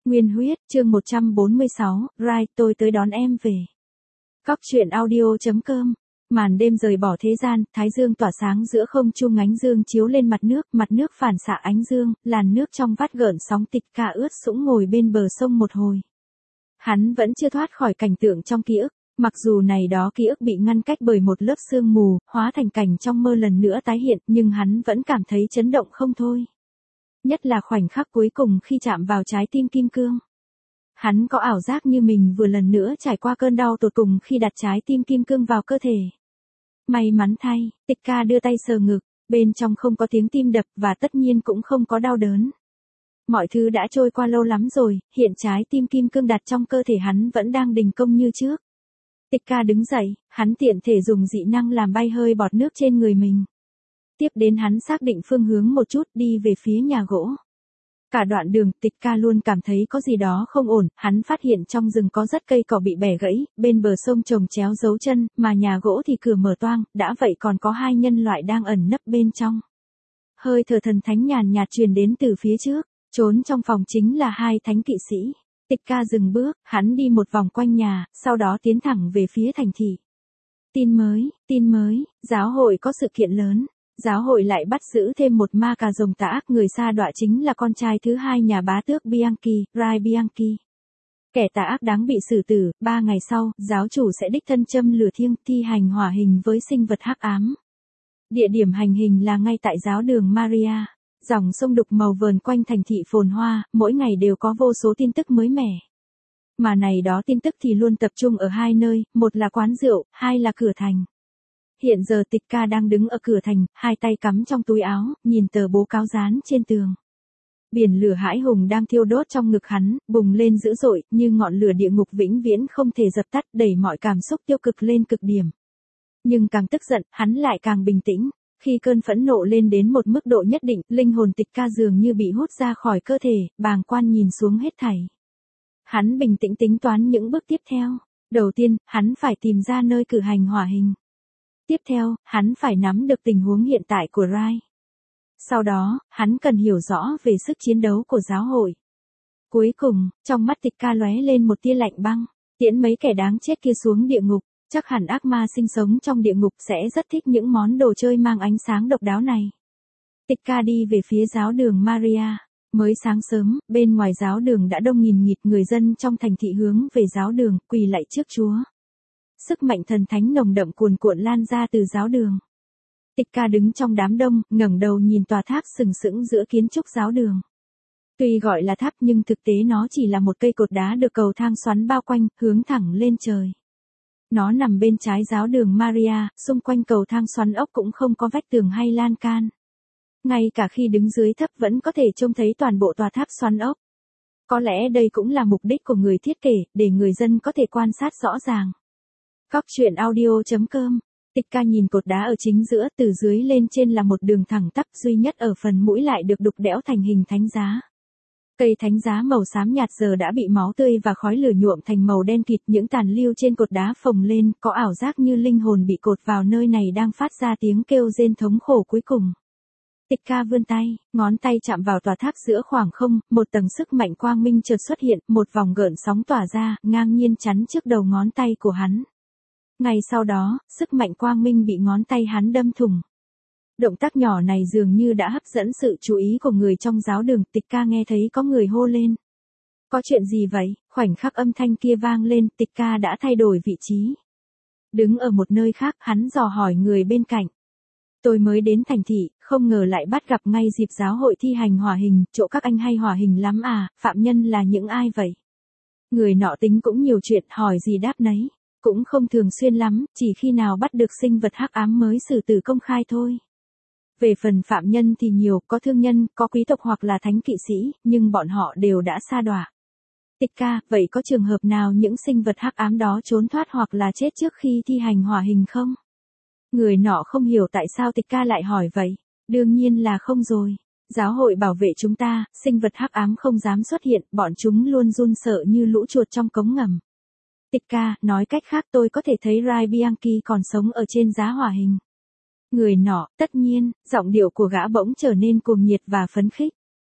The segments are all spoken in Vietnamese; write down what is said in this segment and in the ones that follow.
Nguyên huyết, chương 146, Rai, tôi tới đón em về. Cóc truyện audio.com. Màn đêm rời bỏ thế gian, thái dương tỏa sáng giữa không trung, ánh dương chiếu lên mặt nước phản xạ ánh dương, làn nước trong vắt gợn sóng. Tịch Ca ướt sũng ngồi bên bờ sông một hồi. Hắn vẫn chưa thoát khỏi cảnh tượng trong ký ức, mặc dù này đó ký ức bị ngăn cách bởi một lớp sương mù, hóa thành cảnh trong mơ lần nữa tái hiện, nhưng hắn vẫn cảm thấy chấn động không thôi. Nhất là khoảnh khắc cuối cùng khi chạm vào trái tim kim cương. Hắn có ảo giác như mình vừa lần nữa trải qua cơn đau tột cùng khi đặt trái tim kim cương vào cơ thể. May mắn thay, Tịch Ca đưa tay sờ ngực, bên trong không có tiếng tim đập và tất nhiên cũng không có đau đớn. Mọi thứ đã trôi qua lâu lắm rồi, hiện trái tim kim cương đặt trong cơ thể hắn vẫn đang đình công như trước. Tịch Ca đứng dậy, hắn tiện thể dùng dị năng làm bay hơi bọt nước trên người mình. Tiếp đến hắn xác định phương hướng một chút, đi về phía nhà gỗ. Cả đoạn đường, Tịch Ca luôn cảm thấy có gì đó không ổn, hắn phát hiện trong rừng có rất cây cỏ bị bẻ gãy, bên bờ sông trồng chéo dấu chân, mà nhà gỗ thì cửa mở toang, đã vậy còn có hai nhân loại đang ẩn nấp bên trong. Hơi thở thần thánh nhàn nhạt truyền đến từ phía trước, trốn trong phòng chính là hai thánh kỵ sĩ. Tịch Ca dừng bước, hắn đi một vòng quanh nhà, sau đó tiến thẳng về phía thành thị. Tin mới, giáo hội có sự kiện lớn. Giáo hội lại bắt giữ thêm một ma cà rồng tà ác, người sa đọa chính là con trai thứ hai nhà bá tước Bianchi, Rai Bianchi. Kẻ tà ác đáng bị xử tử, 3 ngày sau, giáo chủ sẽ đích thân châm lửa thiêng thi hành hỏa hình với sinh vật hắc ám. Địa điểm hành hình là ngay tại giáo đường Maria. Dòng sông đục màu vờn quanh thành thị phồn hoa, mỗi ngày đều có vô số tin tức mới mẻ. Mà này đó tin tức thì luôn tập trung ở hai nơi, một là quán rượu, hai là cửa thành. Hiện giờ Tịch Ca đang đứng ở cửa thành, hai tay cắm trong túi áo, nhìn tờ bố cáo dán trên tường. Biển lửa hãi hùng đang thiêu đốt trong ngực hắn, bùng lên dữ dội, như ngọn lửa địa ngục vĩnh viễn không thể dập tắt, đẩy mọi cảm xúc tiêu cực lên cực điểm. Nhưng càng tức giận, hắn lại càng bình tĩnh. Khi cơn phẫn nộ lên đến một mức độ nhất định, linh hồn Tịch Ca dường như bị hút ra khỏi cơ thể, bàng quan nhìn xuống hết thảy. Hắn bình tĩnh tính toán những bước tiếp theo. Đầu tiên, hắn phải tìm ra nơi cử hành hỏa hình. Tiếp theo, hắn phải nắm được tình huống hiện tại của Rai. Sau đó, hắn cần hiểu rõ về sức chiến đấu của giáo hội. Cuối cùng, trong mắt Tịch Ca lóe lên một tia lạnh băng, tiễn mấy kẻ đáng chết kia xuống địa ngục, chắc hẳn ác ma sinh sống trong địa ngục sẽ rất thích những món đồ chơi mang ánh sáng độc đáo này. Tịch Ca đi về phía giáo đường Maria. Mới sáng sớm, bên ngoài giáo đường đã đông nghìn nghịt người dân trong thành thị hướng về giáo đường, quỳ lạy trước Chúa. Sức mạnh thần thánh nồng đậm cuồn cuộn lan ra từ giáo đường. Tịch Ca đứng trong đám đông, ngẩng đầu nhìn tòa tháp sừng sững giữa kiến trúc giáo đường. Tuy gọi là tháp nhưng thực tế nó chỉ là một cây cột đá được cầu thang xoắn bao quanh, hướng thẳng lên trời. Nó nằm bên trái giáo đường Maria, xung quanh cầu thang xoắn ốc cũng không có vách tường hay lan can. Ngay cả khi đứng dưới thấp vẫn có thể trông thấy toàn bộ tòa tháp xoắn ốc. Có lẽ đây cũng là mục đích của người thiết kế, để người dân có thể quan sát rõ ràng. Cóc truyện audio.com. Tịch Ca nhìn cột đá ở chính giữa, từ dưới lên trên là một đường thẳng tắp, duy nhất ở phần mũi lại được đục đẽo thành hình thánh giá. Cây thánh giá màu xám nhạt giờ đã bị máu tươi và khói lửa nhuộm thành màu đen kịt, những tàn lưu trên cột đá phồng lên, có ảo giác như linh hồn bị cột vào nơi này đang phát ra tiếng kêu rên thống khổ cuối cùng. Tịch Ca vươn tay, ngón tay chạm vào tòa tháp giữa khoảng không, một tầng sức mạnh quang minh chợt xuất hiện, một vòng gợn sóng tỏa ra, ngang nhiên chắn trước đầu ngón tay của hắn. Ngay sau đó, sức mạnh quang minh bị ngón tay hắn đâm thủng. Động tác nhỏ này dường như đã hấp dẫn sự chú ý của người trong giáo đường. Tịch Ca nghe thấy có người hô lên. Có chuyện gì vậy? Khoảnh khắc âm thanh kia vang lên, Tịch Ca đã thay đổi vị trí. Đứng ở một nơi khác, hắn dò hỏi người bên cạnh. Tôi mới đến thành thị, không ngờ lại bắt gặp ngay dịp giáo hội thi hành hỏa hình, chỗ các anh hay hỏa hình lắm à, phạm nhân là những ai vậy? Người nọ tính cũng nhiều chuyện, hỏi gì đáp nấy. Cũng không thường xuyên lắm, chỉ khi nào bắt được sinh vật hắc ám mới xử tử công khai thôi. Về phần phạm nhân thì nhiều, có thương nhân, có quý tộc hoặc là thánh kỵ sĩ, nhưng bọn họ đều đã sa đọa. Tịch Ca, vậy có trường hợp nào những sinh vật hắc ám đó trốn thoát hoặc là chết trước khi thi hành hỏa hình không? Người nọ không hiểu tại sao Tịch Ca lại hỏi vậy. Đương nhiên là không rồi. Giáo hội bảo vệ chúng ta, sinh vật hắc ám không dám xuất hiện, bọn chúng luôn run sợ như lũ chuột trong cống ngầm. Tịch Ca, nói cách khác tôi có thể thấy Rai Bianchi còn sống ở trên giá hỏa hình. Người nọ, tất nhiên, giọng điệu của gã bỗng trở nên cuồng nhiệt và phấn khích.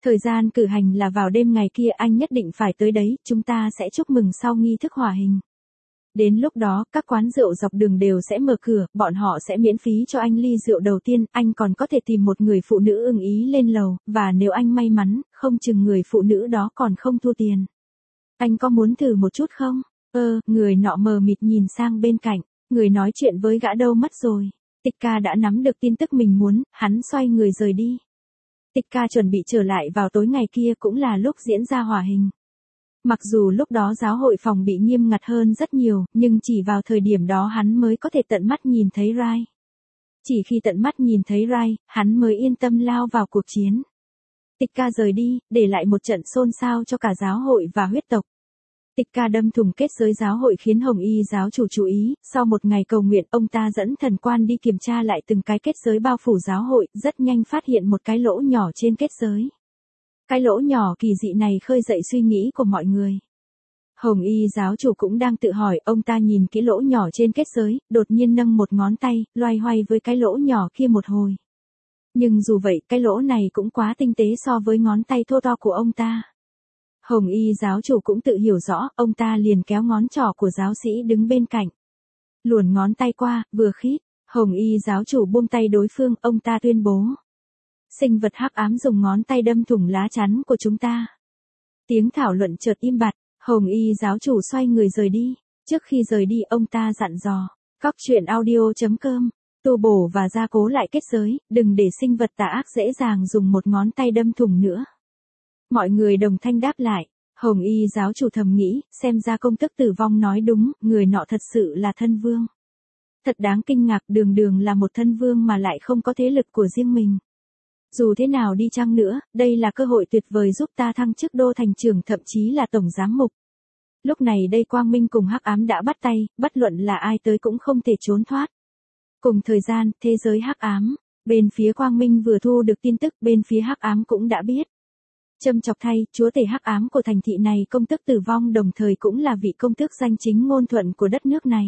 Thời gian cử hành là vào đêm ngày kia, anh nhất định phải tới đấy, chúng ta sẽ chúc mừng sau nghi thức hòa hình. Đến lúc đó, các quán rượu dọc đường đều sẽ mở cửa, bọn họ sẽ miễn phí cho anh ly rượu đầu tiên, anh còn có thể tìm một người phụ nữ ưng ý lên lầu, và nếu anh may mắn, không chừng người phụ nữ đó còn không thua tiền. Anh có muốn thử một chút không? Người nọ mờ mịt nhìn sang bên cạnh, người nói chuyện với gã đâu mất rồi. Tịch ca đã nắm được tin tức mình muốn, hắn xoay người rời đi. Tịch ca chuẩn bị trở lại vào tối ngày kia cũng là lúc diễn ra hòa hình. Mặc dù lúc đó giáo hội phòng bị nghiêm ngặt hơn rất nhiều, nhưng chỉ vào thời điểm đó hắn mới có thể tận mắt nhìn thấy Rai. Chỉ khi tận mắt nhìn thấy Rai, hắn mới yên tâm lao vào cuộc chiến. Tịch ca rời đi, để lại một trận xôn xao cho cả giáo hội và huyết tộc. Tịch ca đâm thủng kết giới giáo hội khiến Hồng Y giáo chủ chú ý, sau một ngày cầu nguyện ông ta dẫn thần quan đi kiểm tra lại từng cái kết giới bao phủ giáo hội, rất nhanh phát hiện một cái lỗ nhỏ trên kết giới. Cái lỗ nhỏ kỳ dị này khơi dậy suy nghĩ của mọi người. Hồng Y giáo chủ cũng đang tự hỏi, ông ta nhìn cái lỗ nhỏ trên kết giới, đột nhiên nâng một ngón tay, loay hoay với cái lỗ nhỏ kia một hồi. Nhưng dù vậy, cái lỗ này cũng quá tinh tế so với ngón tay thô to của ông ta. Hồng Y giáo chủ cũng tự hiểu rõ, ông ta liền kéo ngón trỏ của giáo sĩ đứng bên cạnh. Luồn ngón tay qua, vừa khít, Hồng Y giáo chủ buông tay đối phương, ông ta tuyên bố. Sinh vật hắc ám dùng ngón tay đâm thủng lá chắn của chúng ta. Tiếng thảo luận chợt im bặt, Hồng Y giáo chủ xoay người rời đi. Trước khi rời đi ông ta dặn dò, cóc truyện audio.com, tu bổ và gia cố lại kết giới, đừng để sinh vật tà ác dễ dàng dùng một ngón tay đâm thủng nữa. Mọi người đồng thanh đáp lại, Hồng Y giáo chủ thầm nghĩ, xem ra công tước tử vong nói đúng, người nọ thật sự là thân vương. Thật đáng kinh ngạc, đường đường là một thân vương mà lại không có thế lực của riêng mình. Dù thế nào đi chăng nữa, đây là cơ hội tuyệt vời giúp ta thăng chức đô thành trưởng thậm chí là tổng giám mục. Lúc này đây quang minh cùng hắc ám đã bắt tay, bất luận là ai tới cũng không thể trốn thoát. Cùng thời gian, thế giới hắc ám, bên phía quang minh vừa thu được tin tức, bên phía hắc ám cũng đã biết. Châm chọc thay, chúa tể hắc ám của thành thị này công tước tử vong đồng thời cũng là vị công tước danh chính ngôn thuận của đất nước này.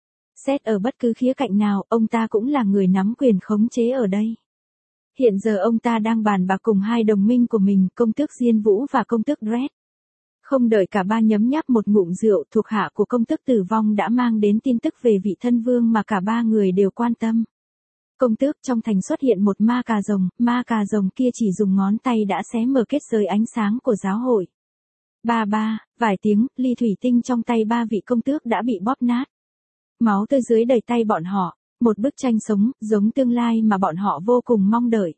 Xét ở bất cứ khía cạnh nào, ông ta cũng là người nắm quyền khống chế ở đây. Hiện giờ ông ta đang bàn bạc cùng hai đồng minh của mình, công tước Diên Vũ và công tước Red. Không đợi cả ba nhấm nháp một ngụm rượu, thuộc hạ của công tước tử vong đã mang đến tin tức về vị thân vương mà cả ba người đều quan tâm. Công tước, trong thành xuất hiện một ma cà rồng kia chỉ dùng ngón tay đã xé mở kết giới ánh sáng của giáo hội. Vài tiếng, ly thủy tinh trong tay ba vị công tước đã bị bóp nát. Máu tươi dưới đầy tay bọn họ, một bức tranh sống, giống tương lai mà bọn họ vô cùng mong đợi.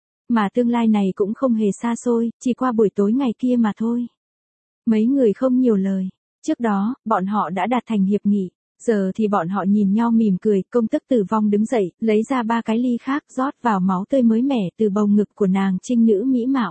Mà tương lai này cũng không hề xa xôi, chỉ qua buổi tối ngày kia mà thôi. Mấy người không nhiều lời, trước đó, bọn họ đã đạt thành hiệp nghị. Giờ thì bọn họ nhìn nhau mỉm cười, công tước tử vong đứng dậy, lấy ra ba cái ly khác rót vào máu tươi mới mẻ từ bầu ngực của nàng trinh nữ mỹ mạo.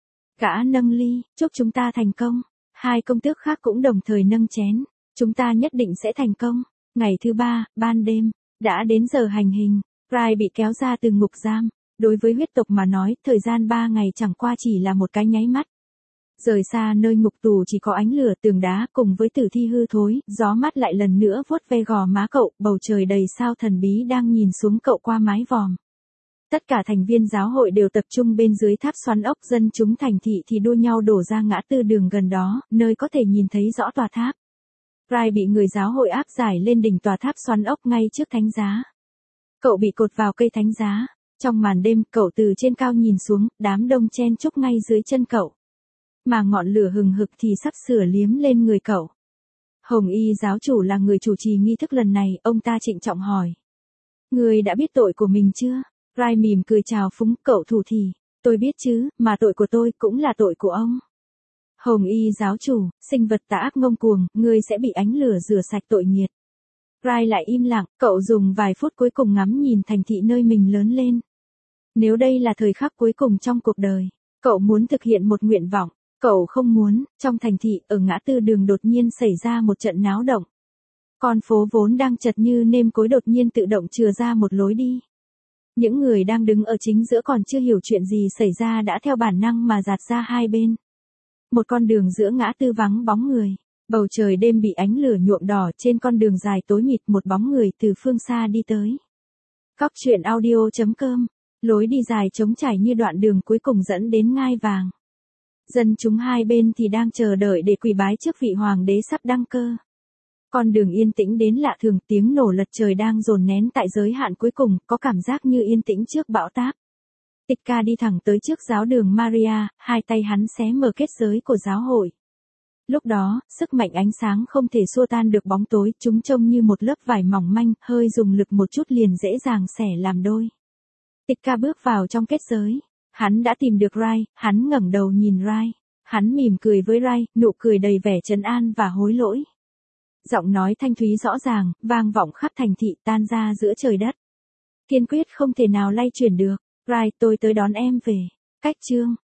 Gã nâng ly, chúc chúng ta thành công. Hai công tước khác cũng đồng thời nâng chén. Chúng ta nhất định sẽ thành công. Ngày thứ ba, ban đêm, đã đến giờ hành hình. Rai bị kéo ra từ ngục giam. Đối với huyết tộc mà nói, thời gian 3 ngày chẳng qua chỉ là một cái nháy mắt. Rời xa nơi ngục tù chỉ có ánh lửa tường đá cùng với tử thi hư thối, gió mát lại lần nữa vuốt ve gò má cậu, bầu trời đầy sao thần bí đang nhìn xuống cậu qua mái vòm. Tất cả thành viên giáo hội đều tập trung bên dưới tháp xoắn ốc, dân chúng thành thị thì đua nhau đổ ra ngã tư đường gần đó, nơi có thể nhìn thấy rõ tòa tháp. Rai bị người giáo hội áp giải lên đỉnh tòa tháp xoắn ốc ngay trước thánh giá. Cậu bị cột vào cây thánh giá. Trong màn đêm, cậu từ trên cao nhìn xuống, đám đông chen chúc ngay dưới chân cậu. Mà ngọn lửa hừng hực thì sắp sửa liếm lên người cậu. Hồng Y giáo chủ là người chủ trì nghi thức lần này, ông ta trịnh trọng hỏi. Người đã biết tội của mình chưa? Rai mỉm cười chào phúng, cậu thủ thì, tôi biết chứ, mà tội của tôi cũng là tội của ông. Hồng Y giáo chủ, sinh vật tà ác ngông cuồng, ngươi sẽ bị ánh lửa rửa sạch tội nghiệt. Rai lại im lặng, cậu dùng vài phút cuối cùng ngắm nhìn thành thị nơi mình lớn lên. Nếu đây là thời khắc cuối cùng trong cuộc đời, cậu muốn thực hiện một nguyện vọng. Cậu không muốn, trong thành thị, ở ngã tư đường đột nhiên xảy ra một trận náo động. Con phố vốn đang chật như nêm cối đột nhiên tự động chừa ra một lối đi. Những người đang đứng ở chính giữa còn chưa hiểu chuyện gì xảy ra đã theo bản năng mà dạt ra hai bên. Một con đường giữa ngã tư vắng bóng người. Bầu trời đêm bị ánh lửa nhuộm đỏ, trên con đường dài tối mịt một bóng người từ phương xa đi tới. Cóc truyện audio.com, lối đi dài trống trải như đoạn đường cuối cùng dẫn đến ngai vàng. Dân chúng hai bên thì đang chờ đợi để quỳ bái trước vị hoàng đế sắp đăng cơ. Con đường yên tĩnh đến lạ thường, tiếng nổ lật trời đang dồn nén tại giới hạn cuối cùng, có cảm giác như yên tĩnh trước bão táp. Tịch ca đi thẳng tới trước giáo đường Maria, hai tay hắn xé mở kết giới của giáo hội. Lúc đó, sức mạnh ánh sáng không thể xua tan được bóng tối, chúng trông như một lớp vải mỏng manh, hơi dùng lực một chút liền dễ dàng xẻ làm đôi. Tịch ca bước vào trong kết giới. Hắn đã tìm được Rai, hắn ngẩng đầu nhìn Rai. Hắn mỉm cười với Rai, nụ cười đầy vẻ trấn an và hối lỗi. Giọng nói thanh thúy rõ ràng, vang vọng khắp thành thị, tan ra giữa trời đất. Kiên quyết không thể nào lay chuyển được. Rai, tôi tới đón em về. Cách chương